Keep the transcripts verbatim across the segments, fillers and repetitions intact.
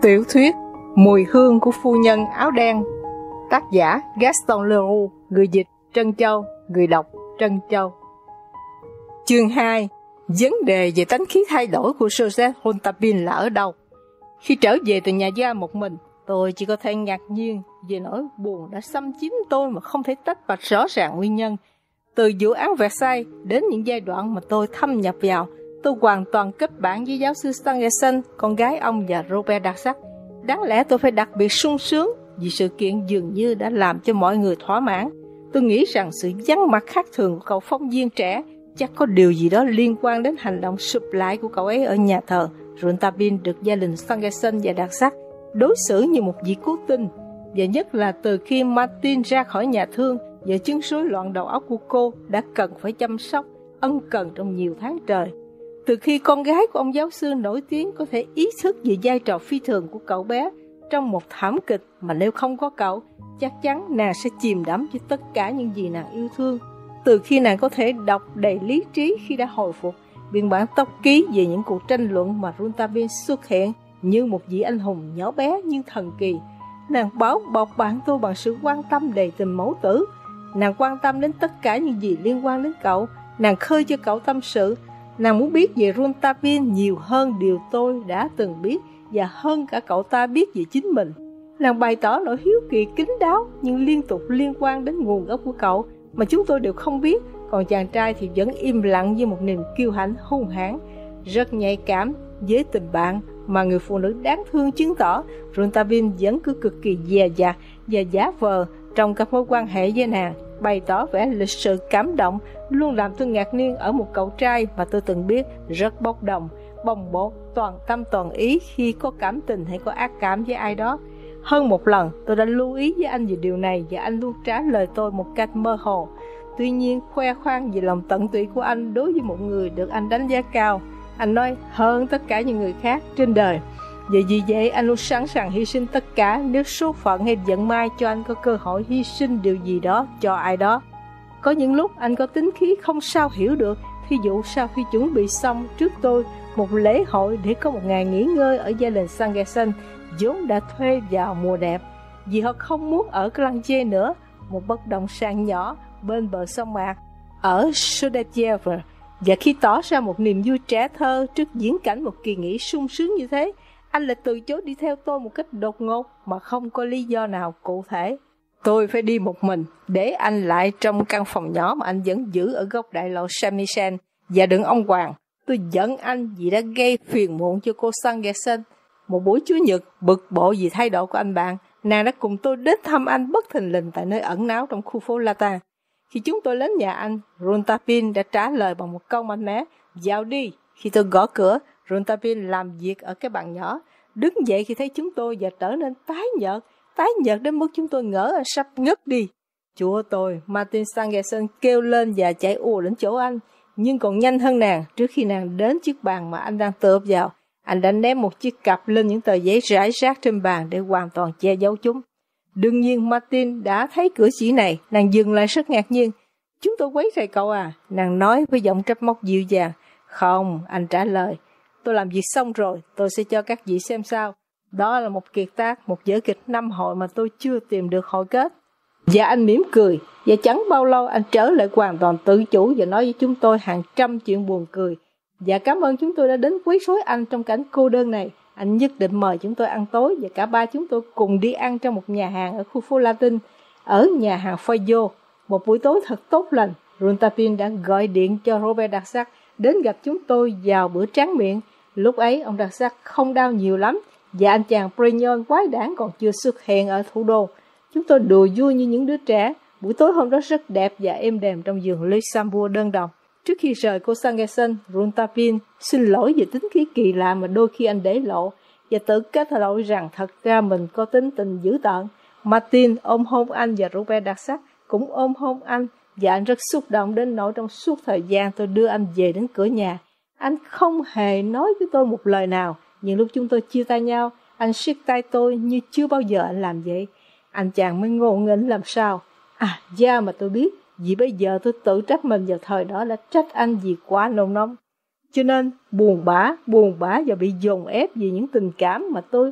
Tiểu thuyết Mùi hương của phu nhân áo đen. Tác giả Gaston Leroux. Người dịch Trân Châu. Người đọc Trân Châu. Chương hai. Vấn đề về tánh khí thay đổi của Joseph Rouletabille là ở đâu? Khi trở về từ nhà gia một mình, tôi chỉ có thể ngạc nhiên về nỗi buồn đã xâm chiếm tôi mà không thể tách bạch rõ ràng nguyên nhân. Từ vụ án Versailles đến những giai đoạn mà tôi thâm nhập vào, tôi hoàn toàn kết bạn với giáo sư Stangerson, con gái ông và Robert Darzac. Đáng lẽ tôi phải đặc biệt sung sướng vì sự kiện dường như đã làm cho mọi người thỏa mãn. Tôi nghĩ rằng sự vắng mặt khác thường của cậu phóng viên trẻ chắc có điều gì đó liên quan đến hành động sụp lại của cậu ấy ở nhà thờ. Rouletabille được gia đình Stangerson và Darzac đối xử như một vị cứu tinh, và nhất là từ khi Martin ra khỏi nhà thương, và chứng rối loạn đầu óc của cô đã cần phải chăm sóc ân cần trong nhiều tháng trời. Từ khi con gái của ông giáo sư nổi tiếng có thể ý thức về vai trò phi thường của cậu bé trong một thảm kịch mà nếu không có cậu, chắc chắn nàng sẽ chìm đắm với tất cả những gì nàng yêu thương. Từ khi nàng có thể đọc đầy lý trí khi đã hồi phục biên bản tốc ký về những cuộc tranh luận mà Rouletabille xuất hiện như một vị anh hùng nhỏ bé nhưng thần kỳ, nàng bảo bọc bạn tôi bằng sự quan tâm đầy tình mẫu tử. Nàng quan tâm đến tất cả những gì liên quan đến cậu, nàng khơi cho cậu tâm sự. Nàng muốn biết về Rouletabille nhiều hơn điều tôi đã từng biết, và hơn cả cậu ta biết về chính mình. Nàng bày tỏ nỗi hiếu kỳ kín đáo nhưng liên tục liên quan đến nguồn gốc của cậu mà chúng tôi đều không biết. Còn chàng trai thì vẫn im lặng với một niềm kiêu hãnh hung hãn, rất nhạy cảm với tình bạn mà người phụ nữ đáng thương chứng tỏ. Rouletabille vẫn cứ cực kỳ dè dặt và giả vờ trong các mối quan hệ với nàng, bày tỏ vẻ lịch sự cảm động, luôn làm tôi ngạc nhiên ở một cậu trai mà tôi từng biết rất bốc đồng, bồng bột, toàn tâm toàn ý khi có cảm tình hay có ác cảm với ai đó. Hơn một lần tôi đã lưu ý với anh về điều này, và anh luôn trả lời tôi một cách mơ hồ. Tuy nhiên, khoe khoang về lòng tận tụy của anh đối với một người được anh đánh giá cao. Anh nói hơn tất cả những người khác trên đời. Và vì vậy anh luôn sẵn sàng hy sinh tất cả nếu số phận hay vận may cho anh có cơ hội hy sinh điều gì đó cho ai đó. Có những lúc anh có tính khí không sao hiểu được. Thí dụ sau khi chuẩn bị xong trước tôi một lễ hội để có một ngày nghỉ ngơi ở gia đình Stangerson vốn đã thuê vào mùa đẹp, vì họ không muốn ở Clangier nữa, một bất động sản nhỏ bên bờ sông Mạc ở Chaudière. Và khi tỏ ra một niềm vui trẻ thơ trước diễn cảnh một kỳ nghỉ sung sướng như thế, anh lại từ chối đi theo tôi một cách đột ngột mà không có lý do nào cụ thể. Tôi phải đi một mình, để anh lại trong căn phòng nhỏ mà anh vẫn giữ ở góc đại lộ Saint-Michel và đựng ông Hoàng. Tôi giận anh vì đã gây phiền muộn cho cô Stangerson. Một buổi Chủ nhật, bực bội vì thái độ của anh bạn, nàng đã cùng tôi đến thăm anh bất thình lình tại nơi ẩn náu trong khu phố Latin. Khi chúng tôi đến nhà anh, Rouletabille đã trả lời bằng một câu mạnh mẽ: "Vào đi." Khi tôi gõ cửa, Rouletabille làm việc ở cái bàn nhỏ, đứng dậy khi thấy chúng tôi và trở nên tái nhợt, tái nhợt đến mức chúng tôi ngỡ anh sắp ngất đi. Chúa tôi, Martin Stangerson kêu lên và chạy ùa đến chỗ anh, nhưng còn nhanh hơn nàng. Trước khi nàng đến chiếc bàn mà anh đang tựa vào, anh đã ném một chiếc cặp lên những tờ giấy rải rác trên bàn để hoàn toàn che giấu chúng. Đương nhiên Martin đã thấy cử chỉ này, nàng dừng lại rất ngạc nhiên. "Chúng tôi quấy rầy cậu à?" nàng nói với giọng trách móc dịu dàng. "Không," anh trả lời. "Tôi làm việc xong rồi, tôi sẽ cho các vị xem sao. Đó là một kiệt tác, một vở kịch năm hội mà tôi chưa tìm được hồi kết." Và anh mỉm cười, và chẳng bao lâu anh trở lại hoàn toàn tự chủ và nói với chúng tôi hàng trăm chuyện buồn cười. Và cảm ơn chúng tôi đã đến quấy rối anh trong cảnh cô đơn này. Anh nhất định mời chúng tôi ăn tối, và cả ba chúng tôi cùng đi ăn trong một nhà hàng ở khu phố Latin, ở nhà hàng Fayot. Một buổi tối thật tốt lành. Rouletabille đã gọi điện cho Robert Darzac đến gặp chúng tôi vào bữa tráng miệng. Lúc ấy ông Darzac không đau nhiều lắm, và anh chàng Prignon quái đản còn chưa xuất hiện ở thủ đô. Chúng tôi đùa vui như những đứa trẻ. Buổi tối hôm đó rất đẹp và êm đềm trong vườn Luxembourg đơn độc. Trước khi rời cô Stangerson, Rouletabille xin lỗi về tính khí kỳ lạ mà đôi khi anh để lộ, và tự kết lỗi rằng thật ra mình có tính tình dữ tợn. Martin ôm hôn anh và Robert Darzac cũng ôm hôn anh, và anh rất xúc động đến nỗi trong suốt thời gian tôi đưa anh về đến cửa nhà, anh không hề nói với tôi một lời nào. Nhưng lúc chúng tôi chia tay nhau, anh siết tay tôi như chưa bao giờ anh làm vậy. Anh chàng mới ngộ nghĩnh làm sao. À, da mà tôi biết, vì bây giờ tôi tự trách mình vào thời đó đã trách anh vì quá nôn nóng. Cho nên buồn bã, buồn bã và bị dồn ép vì những tình cảm mà tôi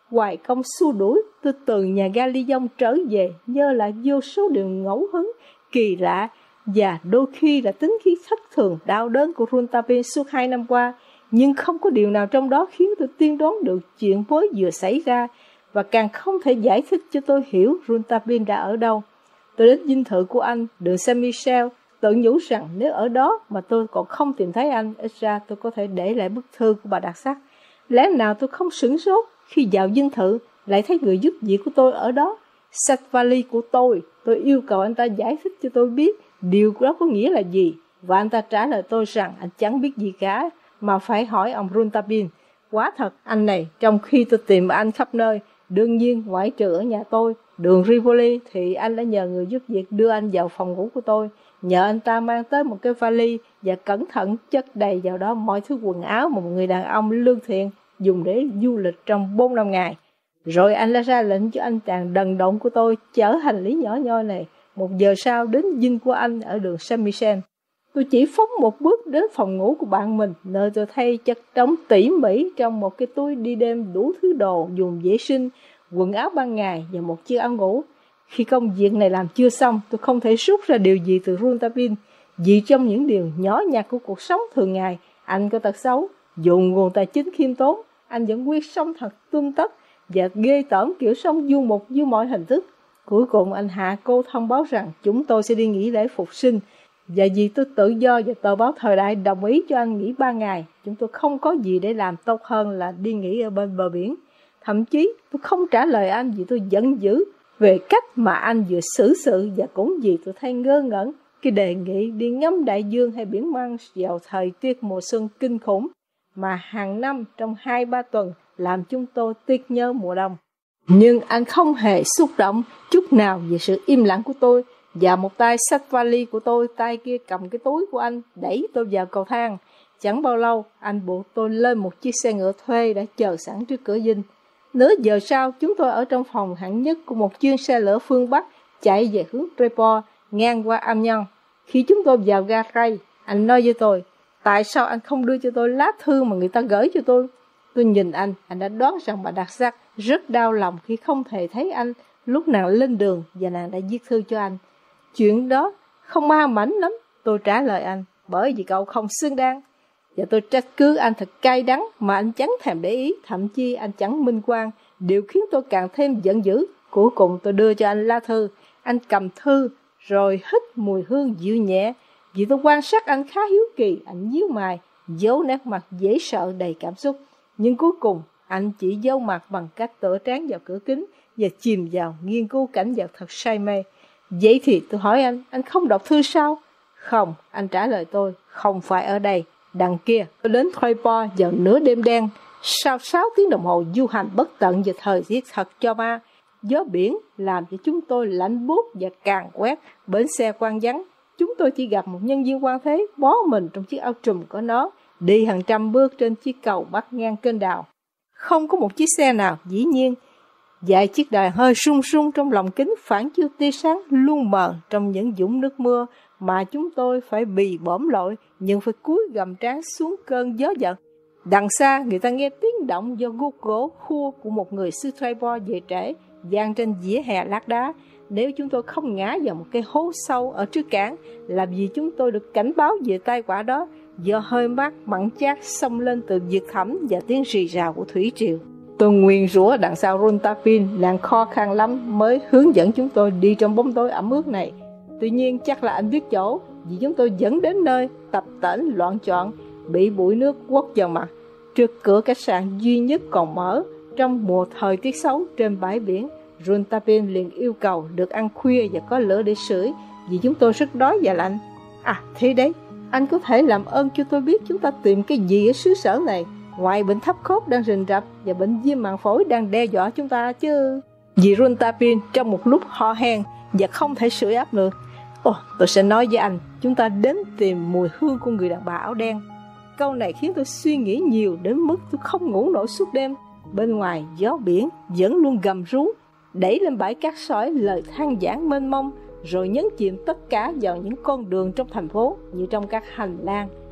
Hoài công xua đuổi, tôi từ nhà ga Lyon trở về, nhớ lại vô số điều ngẫu hứng, kỳ lạ, và đôi khi là tính khí thất thường, đau đớn của Rontabin suốt hai năm qua. Nhưng không có điều nào trong đó khiến tôi tiên đoán được chuyện mới vừa xảy ra, và càng không thể giải thích cho tôi hiểu Rontabin đã ở đâu. Tôi đến dinh thự của anh, đường Saint-Michel, tự nhủ rằng nếu ở đó mà tôi còn không tìm thấy anh, ít ra tôi có thể để lại bức thư của bà đặc sắc. Lẽ nào tôi không sửng sốt khi vào dinh thự lại thấy người giúp việc của tôi ở đó? Sách vali của tôi, tôi yêu cầu anh ta giải thích cho tôi biết điều đó có nghĩa là gì, và anh ta trả lời tôi rằng anh chẳng biết gì cả, mà phải hỏi ông Rontabin. Quả thật, anh này, trong khi tôi tìm anh khắp nơi, đương nhiên ngoại trừ ở nhà tôi, đường Rivoli, thì anh đã nhờ người giúp việc đưa anh vào phòng ngủ của tôi, nhờ anh ta mang tới một cái vali và cẩn thận chất đầy vào đó mọi thứ quần áo mà một người đàn ông lương thiện dùng để du lịch trong bốn năm ngày. Rồi anh đã ra lệnh cho anh chàng đần độn của tôi chở hành lý nhỏ nhoi này một giờ sau đến dinh của anh ở đường Saint-Michel. Tôi chỉ phóng một bước đến phòng ngủ của bạn mình, nơi tôi thay chất đống tỉ mỉ trong một cái túi đi đêm đủ thứ đồ dùng vệ sinh, quần áo ban ngày và một chiếc áo ngủ. Khi công việc này làm chưa xong, tôi không thể rút ra điều gì từ Rontabin, vì trong những điều nhỏ nhặt của cuộc sống thường ngày, anh có tật xấu. Dùng nguồn tài chính khiêm tốn, anh vẫn quyết sống thật tươm tất và ghê tởm kiểu sống du mục dưới mọi hình thức. Cuối cùng anh hạ cô thông báo rằng chúng tôi sẽ đi nghỉ lễ phục sinh, và vì tôi tự do và tờ báo Thời Đại đồng ý cho anh nghỉ ba ngày, chúng tôi không có gì để làm tốt hơn là đi nghỉ ở bên bờ biển. Thậm chí tôi không trả lời anh vì tôi giận dữ về cách mà anh vừa xử sự, và cũng vì tôi thấy ngơ ngẩn cái đề nghị đi ngắm đại dương hay biển Măng vào thời tiết mùa xuân kinh khủng mà hàng năm trong hai ba tuần làm chúng tôi tiếc nhớ mùa đông. Nhưng anh không hề xúc động chút nào về sự im lặng của tôi, và một tay xách vali của tôi, tay kia cầm cái túi của anh đẩy tôi vào cầu thang. Chẳng bao lâu anh buộc tôi lên một chiếc xe ngựa thuê đã chờ sẵn trước cửa dinh. Nửa giờ sau, chúng tôi ở trong phòng hạng nhất của một chuyến xe lửa phương Bắc chạy về hướng Tréport, ngang qua Amiens. Khi chúng tôi vào ga Ray, anh nói với tôi, tại sao anh không đưa cho tôi lá thư mà người ta gửi cho tôi? Tôi nhìn anh, anh đã đoán rằng bà đặc sắc rất đau lòng khi không thể thấy anh lúc nàng lên đường và nàng đã viết thư cho anh. Chuyện đó không ma mảnh lắm, tôi trả lời anh, bởi vì cậu không xứng đáng. Và tôi trách cứ anh thật cay đắng mà anh chẳng thèm để ý, thậm chí anh chẳng minh quan, điều khiến tôi càng thêm giận dữ. Cuối cùng tôi đưa cho anh lá thư, anh cầm thư rồi hít mùi hương dịu nhẹ. Vì tôi quan sát anh khá hiếu kỳ, anh nhíu mày, giấu nét mặt dễ sợ đầy cảm xúc. Nhưng cuối cùng anh chỉ giấu mặt bằng cách tựa trán vào cửa kính và chìm vào nghiên cứu cảnh vật thật say mê. Vậy thì tôi hỏi anh, anh không đọc thư sao? Không, anh trả lời tôi, không phải ở đây, đằng kia. Tôi đến Tréport vào nửa đêm đen, sau sáu tiếng đồng hồ du hành bất tận và thời tiết thật cho ma. Gió biển làm cho chúng tôi lạnh buốt và càn quét, bến xe quang vắng. Chúng tôi chỉ gặp một nhân viên quan thế bó mình trong chiếc áo trùm của nó, đi hàng trăm bước trên chiếc cầu bắc ngang kênh đào. Không có một chiếc xe nào, dĩ nhiên. Vài chiếc đèn hơi sung sung trong lòng kính phản chiếu tia sáng luôn mờ trong những dũng nước mưa mà chúng tôi phải bì bõm lội, nhưng phải cúi gầm trán xuống cơn gió giật. Đằng xa người ta nghe tiếng động do guốc gỗ khua của một người xứ Tréport về trễ vang trên vỉa hè lát đá. Nếu chúng tôi không ngã vào một cái hố sâu ở trước cảng là vì chúng tôi được cảnh báo về tai họa đó, do hơi mát mặn chát xông lên từ vực thẳm và tiếng rì rào của thủy triều. Tôi nguyền rủa đằng sau Rontabin đang khó khăn lắm mới hướng dẫn chúng tôi đi trong bóng tối ẩm ướt này. Tuy nhiên chắc là anh biết chỗ, vì chúng tôi dẫn đến nơi tập tễnh loạn trọn, bị bụi nước quất vào mặt. Trước cửa khách sạn duy nhất còn mở trong mùa thời tiết xấu trên bãi biển, Rontabin liền yêu cầu được ăn khuya và có lửa để sưởi, vì chúng tôi rất đói và lạnh. À thế đấy, anh có thể làm ơn cho tôi biết chúng ta tìm cái gì ở xứ sở này, ngoài bệnh thấp khớp đang rình rập và bệnh viêm màng phổi đang đe dọa chúng ta chứ? Vì Rontabin trong một lúc ho hen và không thể sưởi áp nữa. Ồ, tôi sẽ nói với anh, chúng ta đến tìm mùi hương của người đàn bà áo đen. Câu này khiến tôi suy nghĩ nhiều đến mức tôi không ngủ nổi suốt đêm. Bên ngoài gió biển vẫn luôn gầm rú, đẩy lên bãi cát sỏi lời than vãn mênh mông, rồi nhấn chìm tất cả vào những con đường trong thành phố như trong các hành lang.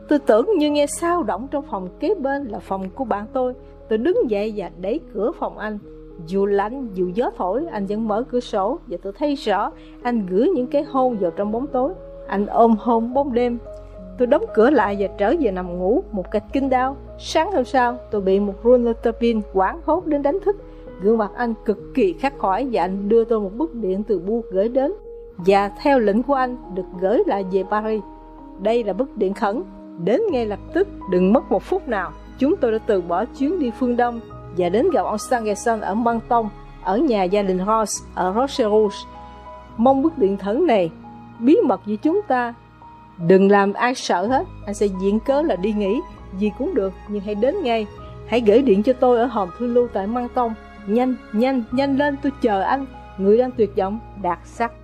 Tôi tưởng như nghe sao động trong phòng kế bên là phòng của bạn tôi. Tôi đứng dậy và đẩy cửa phòng anh. Dù lạnh, dù gió thổi, anh vẫn mở cửa sổ, và tôi thấy rõ anh gửi những cái hôn vào trong bóng tối. Anh ôm hôn bóng đêm. Tôi đóng cửa lại và trở về nằm ngủ một cách kín đáo. Sáng hôm sau, tôi bị một Ronotapin hoảng hốt đến đánh thức. Gương mặt anh cực kỳ khắc khoải, và anh đưa tôi một bức điện từ Bu gửi đến, và theo lệnh của anh được gửi lại về Paris. Đây là bức điện khẩn: đến ngay lập tức, đừng mất một phút nào. Chúng tôi đã từ bỏ chuyến đi phương Đông và đến gặp ông Stangerson ở Menton, ở nhà gia đình Ross ở Roche-Rouge. Mong bức điện khẩn này bí mật với chúng ta. Đừng làm ai sợ hết. Anh sẽ viện cớ là đi nghỉ, gì cũng được, nhưng hãy đến ngay. Hãy gửi điện cho tôi ở hòm thư lưu tại Menton. Nhanh, nhanh, nhanh lên, tôi chờ anh. Người đang tuyệt vọng, Đạt Sắc.